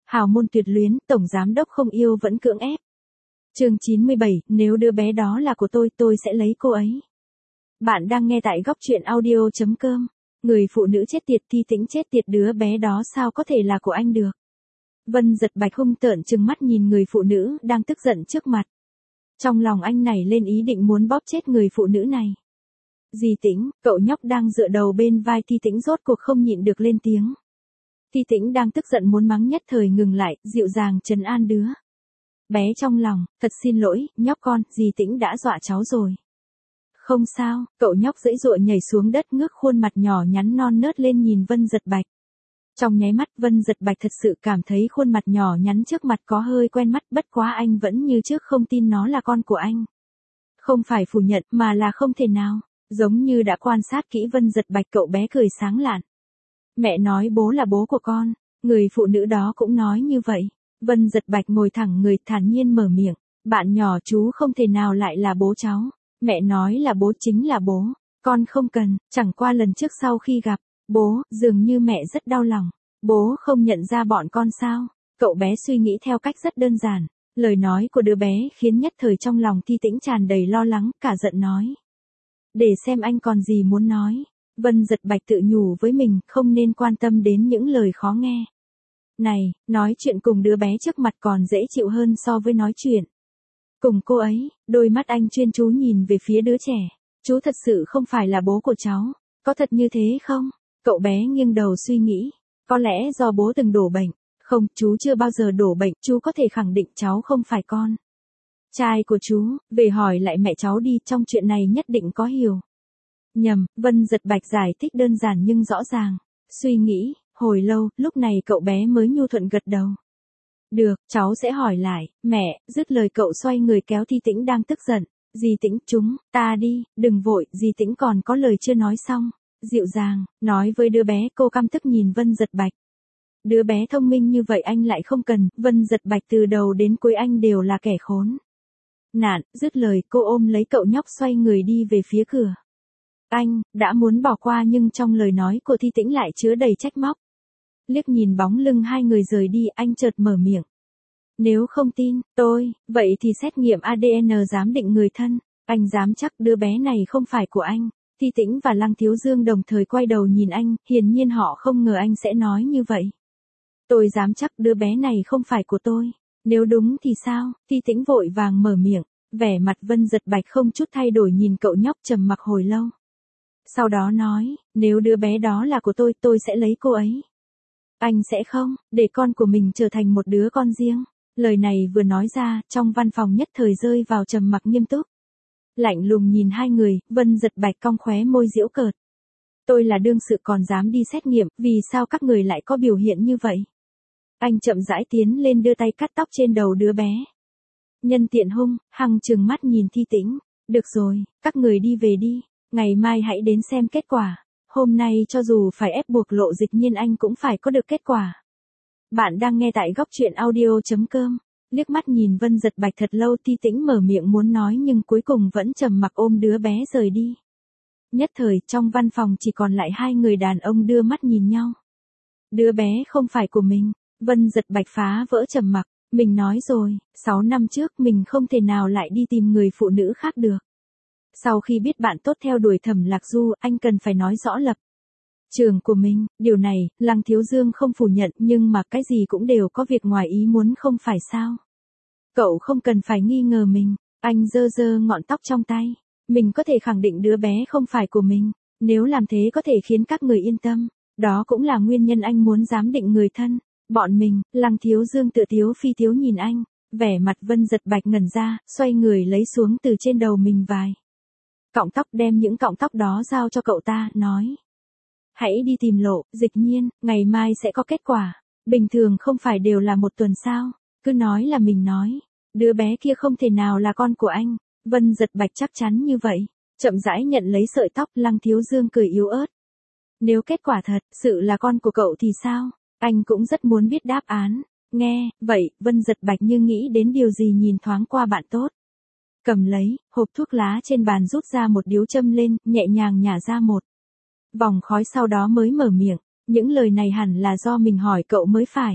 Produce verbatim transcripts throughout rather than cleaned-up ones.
Hào môn tuyệt luyến, tổng giám đốc không yêu vẫn cưỡng ép. Chương chín mươi bảy, nếu đứa bé đó là của tôi, tôi sẽ lấy cô ấy. Bạn đang nghe tại góc truyện audio chấm com. Người phụ nữ chết tiệt, Thi Tĩnh chết tiệt, đứa bé đó sao có thể là của anh được. Vân Giật Bạch hung tợn trừng mắt nhìn người phụ nữ đang tức giận trước mặt. Trong lòng anh nảy lên ý định muốn bóp chết người phụ nữ này. Dì Tĩnh, cậu nhóc đang dựa đầu bên vai Thi Tĩnh rốt cuộc không nhịn được lên tiếng. Thi Tĩnh đang tức giận muốn mắng nhất thời ngừng lại, dịu dàng trấn an đứa bé trong lòng, thật xin lỗi, nhóc con, dì Tĩnh đã dọa cháu rồi. Không sao, cậu nhóc giãy giụa nhảy xuống đất, ngước khuôn mặt nhỏ nhắn non nớt lên nhìn Vân Giật Bạch. Trong nháy mắt Vân Giật Bạch thật sự cảm thấy khuôn mặt nhỏ nhắn trước mặt có hơi quen mắt, bất quá anh vẫn như trước không tin nó là con của anh. Không phải phủ nhận mà là không thể nào, giống như đã quan sát kỹ Vân Giật Bạch, cậu bé cười sáng lạn. Mẹ nói bố là bố của con, người phụ nữ đó cũng nói như vậy. Vân Giật Bạch ngồi thẳng người, thản nhiên mở miệng, bạn nhỏ chú không thể nào lại là bố cháu. Mẹ nói là bố chính là bố, con không cần, chẳng qua lần trước sau khi gặp bố, dường như mẹ rất đau lòng. Bố không nhận ra bọn con sao? Cậu bé suy nghĩ theo cách rất đơn giản. Lời nói của đứa bé khiến nhất thời trong lòng Thi Tĩnh tràn đầy lo lắng, cả giận nói. Để xem anh còn gì muốn nói. Vân Giật Bạch tự nhủ với mình, không nên quan tâm đến những lời khó nghe. Này, nói chuyện cùng đứa bé trước mặt còn dễ chịu hơn so với nói chuyện cùng cô ấy. Đôi mắt anh chuyên chú nhìn về phía đứa trẻ. Chú thật sự không phải là bố của cháu, có thật như thế không? Cậu bé nghiêng đầu suy nghĩ. Có lẽ do bố từng đổ bệnh. Không, chú chưa bao giờ đổ bệnh, chú có thể khẳng định cháu không phải con trai của chú. Về hỏi lại mẹ cháu đi, trong chuyện này nhất định có hiểu nhầm. Vân Giật Bạch giải thích đơn giản nhưng rõ ràng. Suy nghĩ hồi lâu, lúc này cậu bé mới nhu thuận gật đầu. Được, cháu sẽ hỏi lại. Mẹ, dứt lời cậu xoay người kéo Thi Tĩnh đang tức giận. Dì Tĩnh, chúng ta đi, đừng vội. Dì Tĩnh còn có lời chưa nói xong. Dịu dàng nói với đứa bé. Cô căm tức nhìn Vân Giật Bạch. Đứa bé thông minh như vậy anh lại không cần. Vân Giật Bạch từ đầu đến cuối anh đều là kẻ khốn nạn. Dứt lời cô ôm lấy cậu nhóc xoay người đi về phía cửa. Anh đã muốn bỏ qua nhưng trong lời nói của Thi Tĩnh lại chứa đầy trách móc. Liếc nhìn bóng lưng hai người rời đi, anh chợt mở miệng. Nếu không tin tôi, vậy thì xét nghiệm a đê en giám định người thân. Anh dám chắc đứa bé này không phải của anh. Thi Tĩnh và Lăng Thiếu Dương đồng thời quay đầu nhìn anh, hiển nhiên họ không ngờ anh sẽ nói như vậy. Tôi dám chắc đứa bé này không phải của tôi. Nếu đúng thì sao? Thi Tĩnh vội vàng mở miệng. Vẻ mặt Vân Giật Bạch không chút thay đổi nhìn cậu nhóc trầm mặc hồi lâu. Sau đó nói, nếu đứa bé đó là của tôi, tôi sẽ lấy cô ấy. Anh sẽ không, để con của mình trở thành một đứa con riêng. Lời này vừa nói ra, trong văn phòng nhất thời rơi vào trầm mặc nghiêm túc. Lạnh lùng nhìn hai người, Vân Giật Bạch cong khóe môi giễu cợt. Tôi là đương sự còn dám đi xét nghiệm, vì sao các người lại có biểu hiện như vậy? Anh chậm rãi tiến lên đưa tay cắt tóc trên đầu đứa bé. Nhân tiện hung, hằng trừng mắt nhìn Thi Tĩnh. Được rồi, các người đi về đi, ngày mai hãy đến xem kết quả. Hôm nay cho dù phải ép buộc Lộ Dịch Nhiên anh cũng phải có được kết quả. Bạn đang nghe tại góc truyện audio chấm com. Liếc mắt nhìn Vân Giật Bạch thật lâu, Thi Tĩnh mở miệng muốn nói nhưng cuối cùng vẫn trầm mặc ôm đứa bé rời đi. Nhất thời trong văn phòng chỉ còn lại hai người đàn ông đưa mắt nhìn nhau. Đứa bé không phải của mình. Vân Giật Bạch phá vỡ trầm mặc. Mình nói rồi, sáu năm trước mình không thể nào lại đi tìm người phụ nữ khác được. Sau khi biết bạn tốt theo đuổi Thẩm Lạc Du, anh cần phải nói rõ lập trường của mình. Điều này, Lăng Thiếu Dương không phủ nhận, nhưng mà cái gì cũng đều có việc ngoài ý muốn không phải sao? Cậu không cần phải nghi ngờ mình. Anh giơ giơ ngọn tóc trong tay. Mình có thể khẳng định đứa bé không phải của mình. Nếu làm thế có thể khiến các người yên tâm. Đó cũng là nguyên nhân anh muốn giám định người thân. Bọn mình. Lăng Thiếu Dương tự tiếu phi tiếu nhìn anh. Vẻ mặt Vân Giật Bạch ngẩn ra, xoay người lấy xuống từ trên đầu mình vài cọng tóc, đem những cọng tóc đó giao cho cậu ta, nói. Hãy đi tìm Lộ Dịch Nhiên, ngày mai sẽ có kết quả. Bình thường không phải đều là một tuần sao? Cứ nói là mình nói. Đứa bé kia không thể nào là con của anh. Vân Giật Bạch chắc chắn như vậy. Chậm rãi nhận lấy sợi tóc, Lăng Thiếu Dương cười yếu ớt. Nếu kết quả thật sự là con của cậu thì sao? Anh cũng rất muốn biết đáp án. Nghe, vậy, Vân Giật Bạch như nghĩ đến điều gì nhìn thoáng qua bạn tốt. Cầm lấy, hộp thuốc lá trên bàn rút ra một điếu châm lên, nhẹ nhàng nhả ra một vòng khói sau đó mới mở miệng. Những lời này hẳn là do mình hỏi cậu mới phải.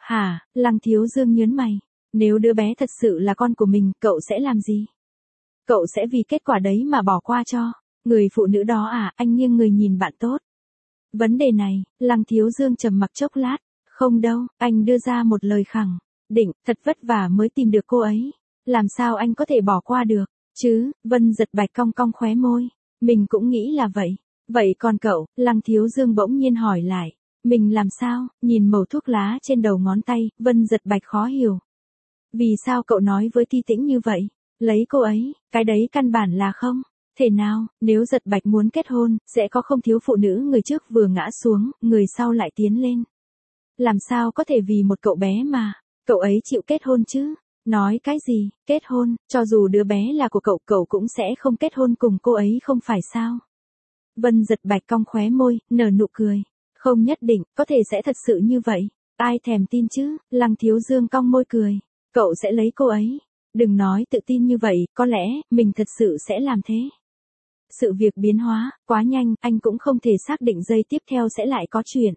Hả, Lăng Thiếu Dương nhớn mày. Nếu đứa bé thật sự là con của mình, cậu sẽ làm gì? Cậu sẽ vì kết quả đấy mà bỏ qua cho người phụ nữ đó à? Anh nghiêng người nhìn bạn tốt. Vấn đề này, Lăng Thiếu Dương trầm mặc chốc lát. Không đâu, anh đưa ra một lời khẳng định, thật vất vả mới tìm được cô ấy. Làm sao anh có thể bỏ qua được, chứ? Vân Giật Bạch cong cong khóe môi. Mình cũng nghĩ là vậy. Vậy còn cậu? Lăng Thiếu Dương bỗng nhiên hỏi lại. Mình làm sao? Nhìn mẩu thuốc lá trên đầu ngón tay, Vân Giật Bạch khó hiểu. Vì sao cậu nói với Ti Tĩnh như vậy? Lấy cô ấy, cái đấy căn bản là không thể nào. Nếu Giật Bạch muốn kết hôn, sẽ có không thiếu phụ nữ người trước vừa ngã xuống, người sau lại tiến lên. Làm sao có thể vì một cậu bé mà cậu ấy chịu kết hôn chứ? Nói cái gì? Kết hôn? Cho dù đứa bé là của cậu, cậu cũng sẽ không kết hôn cùng cô ấy không phải sao? Vân Giật Bạch cong khóe môi, nở nụ cười. Không nhất định, có thể sẽ thật sự như vậy. Ai thèm tin chứ? Lăng Thiếu Dương cong môi cười. Cậu sẽ lấy cô ấy. Đừng nói tự tin như vậy, có lẽ, mình thật sự sẽ làm thế. Sự việc biến hóa, quá nhanh, anh cũng không thể xác định giây tiếp theo sẽ lại có chuyện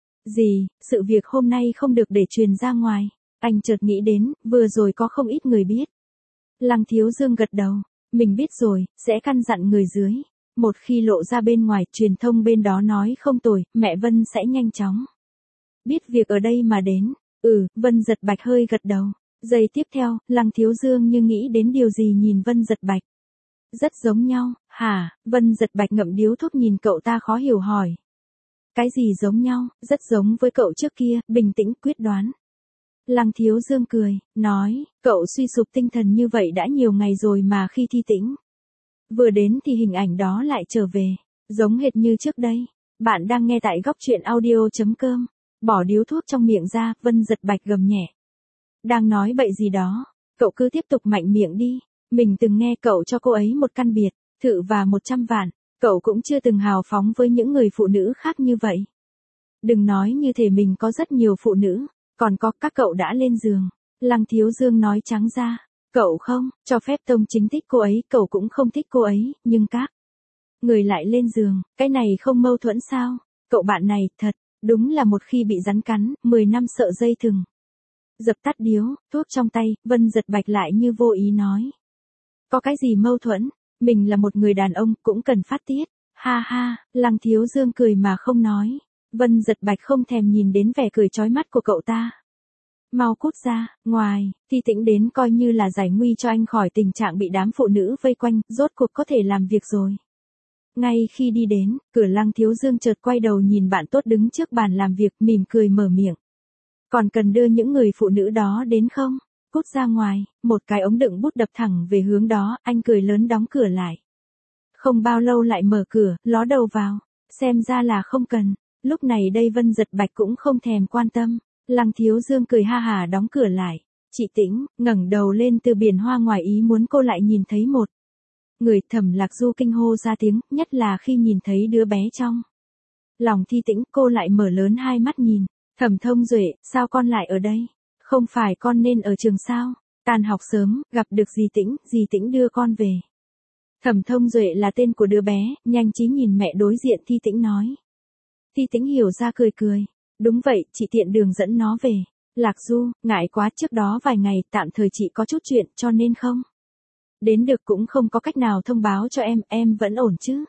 gì. Sự việc hôm nay không được để truyền ra ngoài. Anh chợt nghĩ đến, vừa rồi có không ít người biết. Lăng Thiếu Dương gật đầu. Mình biết rồi, sẽ căn dặn người dưới. Một khi lộ ra bên ngoài, truyền thông bên đó nói không tồi, mẹ Vân sẽ nhanh chóng biết việc ở đây mà đến. Ừ, Vân Giật Bạch hơi gật đầu. Giây tiếp theo, Lăng Thiếu Dương như nghĩ đến điều gì nhìn Vân Giật Bạch. Rất giống nhau, hả? Vân Giật Bạch ngậm điếu thuốc nhìn cậu ta khó hiểu hỏi. Cái gì giống nhau? Rất giống với cậu trước kia, bình tĩnh quyết đoán. Lăng Thiếu Dương cười, nói, cậu suy sụp tinh thần như vậy đã nhiều ngày rồi mà khi Thi Tĩnh vừa đến thì hình ảnh đó lại trở về, giống hệt như trước đây. Bạn đang nghe tại góc truyện audio.com. Bỏ điếu thuốc trong miệng ra, Vân Giật Bạch gầm nhẹ. Đang nói bậy gì đó, cậu cứ tiếp tục mạnh miệng đi. Mình từng nghe cậu cho cô ấy một căn biệt thự và một trăm vạn. Cậu cũng chưa từng hào phóng với những người phụ nữ khác như vậy. Đừng nói như thể mình có rất nhiều phụ nữ, còn có các cậu đã lên giường. Lăng Thiếu Dương nói trắng ra. Cậu không cho phép Tông Chính thích cô ấy, cậu cũng không thích cô ấy, nhưng các người lại lên giường, cái này không mâu thuẫn sao? Cậu bạn này, thật, đúng là một khi bị rắn cắn, mười năm sợ dây thừng. Dập tắt điếu, thuốc trong tay, Vân Giật Bạch lại như vô ý nói. Có cái gì mâu thuẫn? Mình là một người đàn ông, cũng cần phát tiết. Ha ha, Lăng Thiếu Dương cười mà không nói. Vân Giật Bạch không thèm nhìn đến vẻ cười chói mắt của cậu ta. Mau cút ra, ngoài, Thi Tĩnh đến coi như là giải nguy cho anh khỏi tình trạng bị đám phụ nữ vây quanh, rốt cuộc có thể làm việc rồi. Ngay khi đi đến, cửa Lăng Thiếu Dương chợt quay đầu nhìn bạn tốt đứng trước bàn làm việc, mỉm cười mở miệng. Còn cần đưa những người phụ nữ đó đến không? Cút ra ngoài, một cái ống đựng bút đập thẳng về hướng đó, anh cười lớn đóng cửa lại. Không bao lâu lại mở cửa, ló đầu vào, xem ra là không cần. Lúc này đây Vân Giật Bạch cũng không thèm quan tâm. Lăng Thiếu Dương cười ha hà đóng cửa lại. Chị Tĩnh, ngẩng đầu lên từ biển hoa ngoài ý muốn cô lại nhìn thấy một người. Thẩm Lạc Du kinh hô ra tiếng, nhất là khi nhìn thấy đứa bé trong lòng Thi Tĩnh, cô lại mở lớn hai mắt nhìn. Thẩm Thông Duệ, sao con lại ở đây? Không phải con nên ở trường sao? Tan học sớm, gặp được dì Tĩnh, dì Tĩnh đưa con về. Thẩm Thông Duệ là tên của đứa bé, nhanh trí nhìn mẹ đối diện Thi Tĩnh nói. Thi Tĩnh hiểu ra cười cười. Đúng vậy, chị tiện đường dẫn nó về. Lạc Du, ngại quá, trước đó vài ngày, tạm thời chị có chút chuyện, cho nên không đến được, cũng không có cách nào thông báo cho em, em vẫn ổn chứ?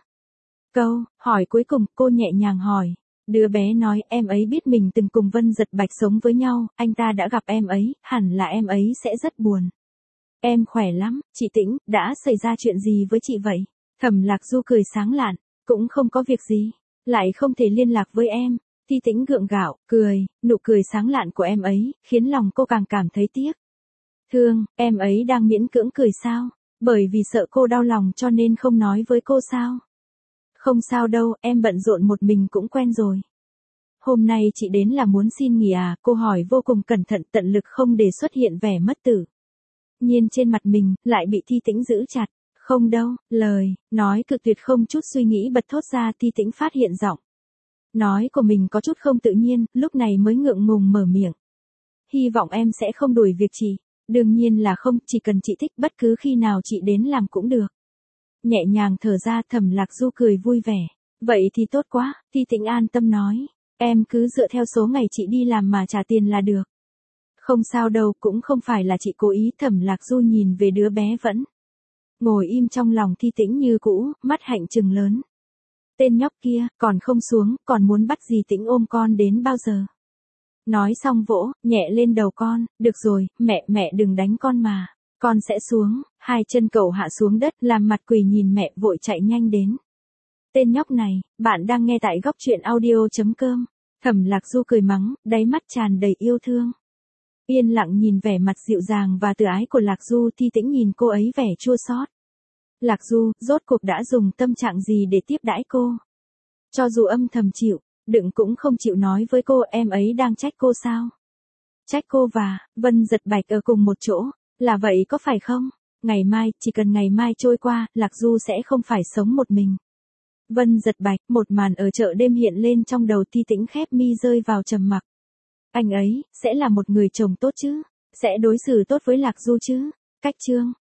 Câu hỏi cuối cùng, cô nhẹ nhàng hỏi. Đứa bé nói, em ấy biết mình từng cùng Vân Giật Bạch sống với nhau, anh ta đã gặp em ấy, hẳn là em ấy sẽ rất buồn. Em khỏe lắm, chị Tĩnh, đã xảy ra chuyện gì với chị vậy? Thẩm Lạc Du cười sáng lạn, cũng không có việc gì, lại không thể liên lạc với em. Thi Tĩnh gượng gạo, cười, nụ cười sáng lạn của em ấy, khiến lòng cô càng cảm thấy tiếc thương. Em ấy đang miễn cưỡng cười sao? Bởi vì sợ cô đau lòng cho nên không nói với cô sao? Không sao đâu, em bận rộn một mình cũng quen rồi. Hôm nay chị đến là muốn xin nghỉ à? Cô hỏi vô cùng cẩn thận, tận lực không để xuất hiện vẻ mất tự nhiên trên mặt mình, lại bị Thi Tĩnh giữ chặt. Không đâu, lời nói cực tuyệt không chút suy nghĩ bật thốt ra. Thi Tĩnh phát hiện giọng nói của mình có chút không tự nhiên, lúc này mới ngượng ngùng mở miệng. Hy vọng em sẽ không đuổi việc chị. Đương nhiên là không, chỉ cần chị thích, bất cứ khi nào chị đến làm cũng được. Nhẹ nhàng thở ra, Thẩm Lạc Du cười vui vẻ. Vậy thì tốt quá, Thi Tĩnh an tâm nói. Em cứ dựa theo số ngày chị đi làm mà trả tiền là được. Không sao đâu, cũng không phải là chị cố ý. Thẩm Lạc Du nhìn về đứa bé vẫn ngồi im trong lòng Thi Tĩnh như cũ, mắt hạnh trừng lớn. Tên nhóc kia, còn không xuống, còn muốn bắt dì Tĩnh ôm con đến bao giờ? Nói xong vỗ nhẹ lên đầu con, được rồi, mẹ, mẹ đừng đánh con mà. Con sẽ xuống. Hai chân cậu hạ xuống đất, làm mặt quỳ nhìn mẹ, vội chạy nhanh đến. Tên nhóc này, bạn đang nghe tại góc truyện audio chấm com. Thẩm Lạc Du cười mắng, đáy mắt tràn đầy yêu thương. Yên lặng nhìn vẻ mặt dịu dàng và từ ái của Lạc Du, Thi Tĩnh nhìn cô ấy vẻ chua xót. Lạc Du, rốt cuộc đã dùng tâm trạng gì để tiếp đãi cô? Cho dù âm thầm chịu, đựng cũng không chịu nói với cô, em ấy đang trách cô sao? Trách cô và Vân Giật Bạch ở cùng một chỗ, là vậy có phải không? Ngày mai, chỉ cần ngày mai trôi qua, Lạc Du sẽ không phải sống một mình. Vân Giật Bạch, một màn ở chợ đêm hiện lên trong đầu Thi Tĩnh, khép mi rơi vào trầm mặc. Anh ấy, sẽ là một người chồng tốt chứ? Sẽ đối xử tốt với Lạc Du chứ? Cách chương